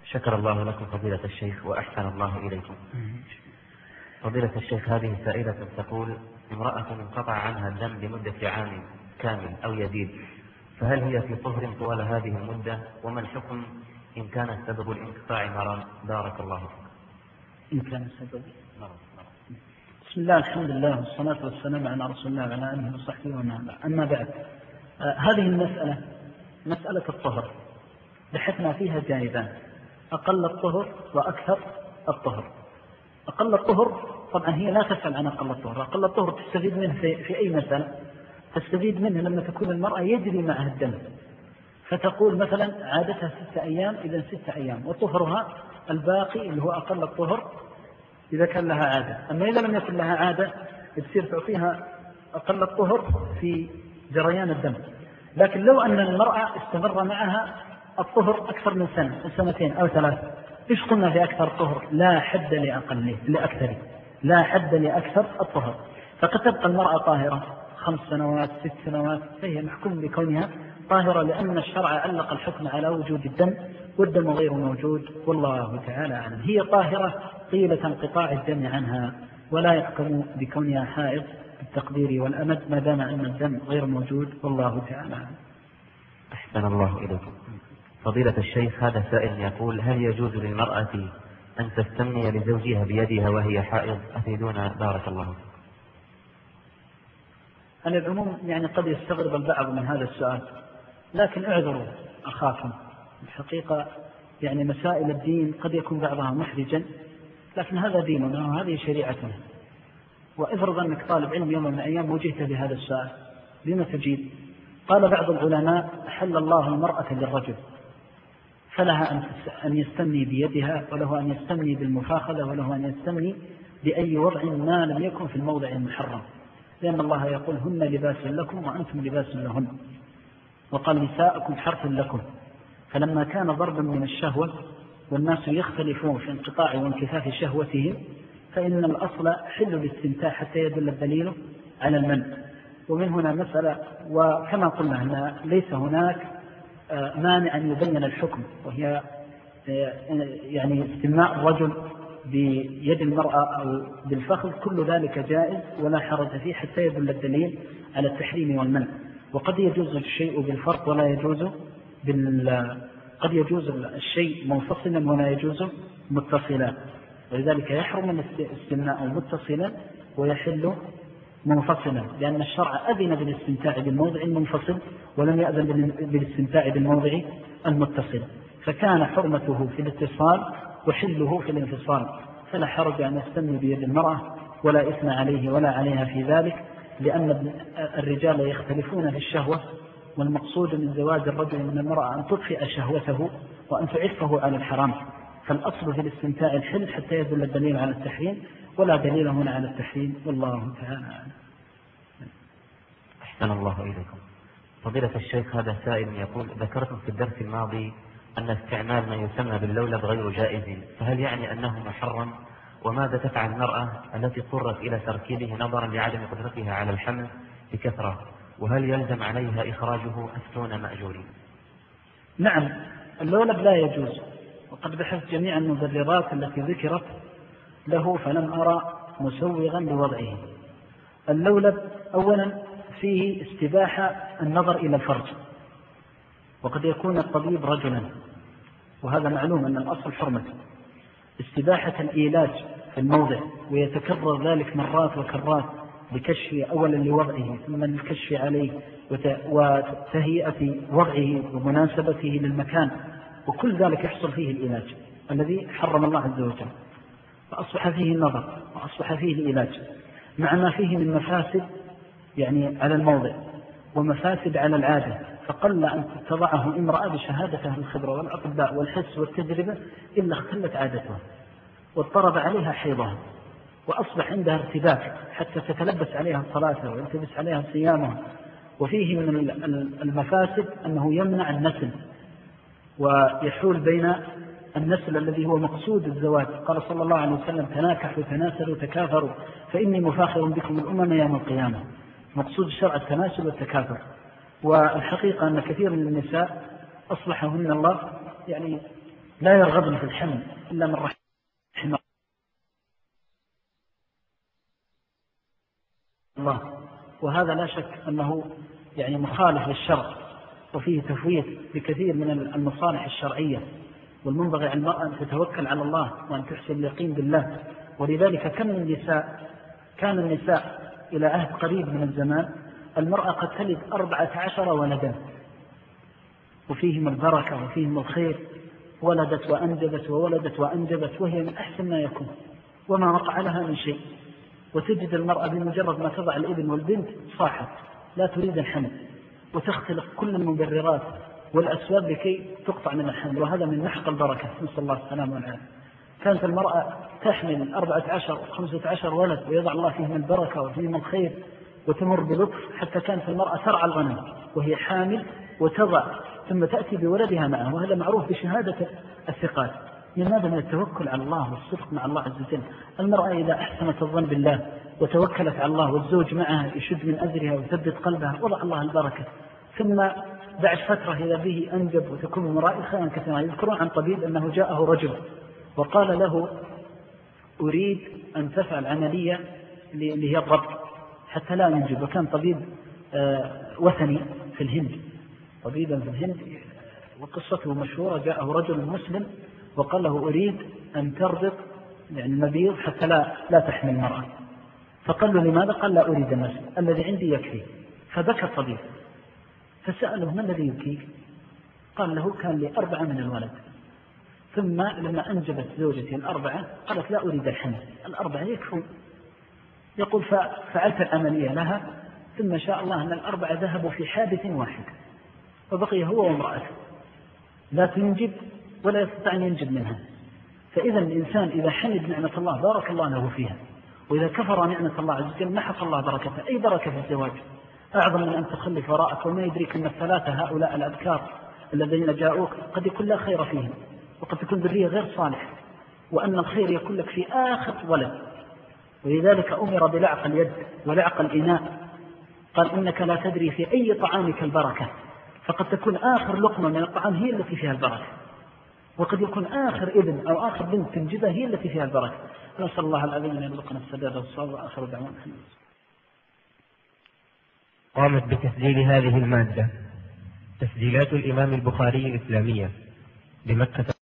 شكر الله لكم فضيلة الشيخ وأحسن الله إليكم. فضيلة الشيخ، هذه سائلة تقول: امرأة انقطع عنها الدم لمدة عام كامل أو يزيد، فهل هي في طهر طوال هذه المدة؟ وما الحكم إن كان سبب الانقطاع مرض؟ بارك الله فيك. إن كان سبب مرض. بسم الله، الحمد لله والصلاة والسلام على رسول الله وعلى آله وصحبه ومن. أما بعد، هذه المسألة مسألة الطهر بحثنا فيها جانبان: أقل الطهر وأكثر الطهر. أقل الطهر طبعا هي لا تسأل عن أقل الطهر. أقل الطهر تستفيد منه في أي مسألة؟ تستفيد منه لما تكون المرأة يجري معها الدم، فتقول مثلا عادتها 6 أيام، إذا 6 أيام، وطهرها الباقي اللي هو أقل الطهر إذا كان لها عادة. أما إذا لم يكن لها عادة تصير تعطيها أقل الطهر في جريان الدم. لكن لو أن المرأة استمر معها الطهر أكثر من سنة أو 2 أو 3، إيش قلنا في أكثر الطهر؟ لا حد لأكثر، لا حد لأكثر الطهر. فقد تبقى المرأة طاهرة 5 سنوات 6 سنوات، فهي محكوم بكونها طاهرة، لأن الشرع علق الحكم على وجود الدم، والدم غير موجود، والله تعالى أعلم. هي طاهرة طيلة انقطاع الدم عنها، ولا يحكم بكونها حائض بالتقدير والأمد ما دام أن الدم غير موجود، والله تعالى أعلم. أحسن الله إليكم. فضيلة الشيخ، هذا سائل يقول: هل يجوز للمرأة أن تستمني لزوجها بيدها وهي حائض؟ أفيدونا بارك الله فيكم. أنا العموم يعني قد يستغرب البعض من هذا السؤال، لكن اعذروا أخاكم. الحقيقة يعني مسائل الدين قد يكون بعضها محرجا، لكن هذا ديننا وهذه شريعتنا. وافرض أنك طالب علم يوم من الأيام وجهت بهذا السؤال، لما تجيب؟ قال بعض العلماء: أحل الله المرأة للرجل، فلها أن يستمني بيدها، وله أن يستمني بالمفاخذة، وله أن يستمني بأي وضع ما لم يكن في الموضع المحرم، لأن الله يقول: هن لباس لكم وأنتم لباس لهن، وقال: نساءكم حرث لكم. فلما كان ضربا من الشهوة والناس يختلفون في انقطاع وانكفاف شهوتهم، فإن الأصل حل الاستمتاع حتى يدل الدليل على المنع. ومن هنا مسألة، وكما قلنا أن ليس هناك مانع أن يبين الحكم، وهي يعني استماع الرجل بيد المرأة أو بالفخذ، كل ذلك جائز ولا حرج فيه حتى يدل الدليل على التحريم والمنع. وقد يجوز الشيء بالفرق ولا يجوز قد يجوز الشيء منفصلا ولا يجوز متصلا، ولذلك يحرم الاستمناء متصلا ويحل منفصلا، لأن الشرع أذن بالاستمتاع بالموضع المنفصل ولم يأذن بالاستمتاع بالموضع المتصل، فكان حرمته في الاتصال وحله في الانفصال، فلا حرج أن يستمن بيد المرأة ولا إثم عليه ولا عليها في ذلك، لأن الرجال يختلفون في الشهوة، والمقصود من زواج الرجل من المرأة أن تطفئ شهوته وأن تعفه على الحرام. فالأصل في الاستمتاع الحل حتى يدل الدليل على التحريم، ولا دليل هنا على التحريم، والله تعالى أعلم. أحسن الله إليكم. فضيلة الشيخ، هذا سائل يقول: ذكرتم في الدرس الماضي أن استعمال ما يسمى باللولب غير جائز، فهل يعني أنه محرم؟ وماذا تفعل المرأة التي اضطرت إلى تركيبه نظرا لعدم قدرتها على الحمل بكثرة؟ وهل يلزم عليها إخراجه أفتون مأجورين؟ نعم، اللولب لا يجوز، وقد بحثت جميع المبررات التي ذكرت له فلم أرى مسوغا لوضعه. اللولب أولا فيه استباحة النظر إلى الفرج، وقد يكون الطبيب رجلا، وهذا معلوم أن الأصل حرمته. استباحة الإيلاج في الموضع، ويتكرر ذلك مرات وكرات بكشف أولا لوضعه ثم الكشف عليه وتهيئة وضعه ومناسبته للمكان، وكل ذلك يحصل فيه العلاج الذي حرم الله عز وجل، فأصبح فيه النظر وأصبح فيه العلاج، مع ما فيه من مفاسد يعني على الموضع ومفاسد على العادة. فقل أن تضعه امرأة بشهادة الخبرة والأطباء والحس والتجربة إلا اختلت عادتها واضطرب عليها حيضها، وأصبح عندها ارتباك حتى تتلبس عليها صلاتها ويلتبس عليها صيامها. وفيه من المفاسد أنه يمنع النسل ويحول بين النسل الذي هو مقصود الزواج. قال صلى الله عليه وسلم: تناكحوا تناسلوا تكاثروا فإني مفاخر بكم الأمم يوم القيامة. مقصود الشرع التناسل والتكاثر. والحقيقة أن كثير من النساء أصلحهن الله يعني لا يرغبن في الحمل إلا من رحم الله، وهذا لا شك أنه يعني مخالف للشرع، وفيه تفويت بكثير من المصالح الشرعية، والمنبغي على المرأة أن تتوكل على الله وأن تحسن اليقين بالله. ولذلك كان النساء إلى عهد قريب من الزمان المرأة قد تلد 14 ولدا، وفيهم البركة وفيهم الخير، ولدت وأنجبت وولدت وأنجبت، وهي من أحسن ما يكون وما وقع لها من شيء. وتجد المرأة بمجرد ما تضع الابن والبنت صاحت لا تريد الحمل، وتختلق كل المبررات والأسباب لكي تقطع من الحمل، وهذا من محق البركة، نسأل الله السلامة والعافية. كانت المرأة تحمل 14 و15 ولد ويضع الله فيهم البركة وفيهم الخير وتمر بلطف، حتى كانت المرأة ترعى الغنم وهي حامل وتضع ثم تأتي بولدها معه، وهذا معروف بشهادة الثقات. من هذا من التوكل على الله والصدق مع الله عز وجل. المرأة إذا أحسنت الظن بالله وتوكلت على الله والزوج معها يشد من أزرها ويثبت قلبها وضع الله البركة، ثم بعد فترة إذا به أنجب وتكون من رائع خيرا كثيرا. يذكرون عن طبيب أنه جاءه رجل وقال له أريد أن تفعل عملية اللي هي الربط حتى لا ينجب، وكان طبيب وثني في الهند، طبيبا في الهند، وقصته مشهورة. جاءه رجل مسلم وقال له أريد أن تربط يعني المبيض حتى لا تحمل المرأة، فقال له لماذا؟ قال لا أريد النسل، الذي عندي يكفي. فبكى الطبيب فسأله ما الذي يبكيك؟ قال له كان لي 4 من الولد، ثم لما أنجبت زوجتي 4 قالت لا أريد الحمل، 4 يكفون. يقول ففعلت العملية لها، ثم شاء الله أن 4 ذهبوا في حادث واحد، وبقي هو وامرأته لا تنجب ولا يستطيع أن ينجب منها. فإذا الإنسان إذا حمد نعمة الله بارك الله له فيها، وإذا كفر نعمة الله عز وجل محق الله بركته. أي بركة في الزواج أعظم من أن تخلف وراءك، وما يدريك أن الثلاثة هؤلاء الأبكار الذين جاءوك قد يكون لا خير فيهم، وقد تكون ذرية غير صالح، وأن الخير يكون لك في آخر ولد. ولذلك أمر بلعق اليد ولعق الإناء، قال إنك لا تدري في أي طعامك البركة، فقد تكون آخر لقمة من الطعام هي التي فيها البركة، وقد يكون آخر ابن أو آخر بنت تنجبها هي التي فيها البركة. نسأل الله العظيم أن يرزقنا السداد والصواب، وآخر دعوانا. قامت بتسجيل هذه المادة تسجيلات الإمام البخاري الإسلامية بمكة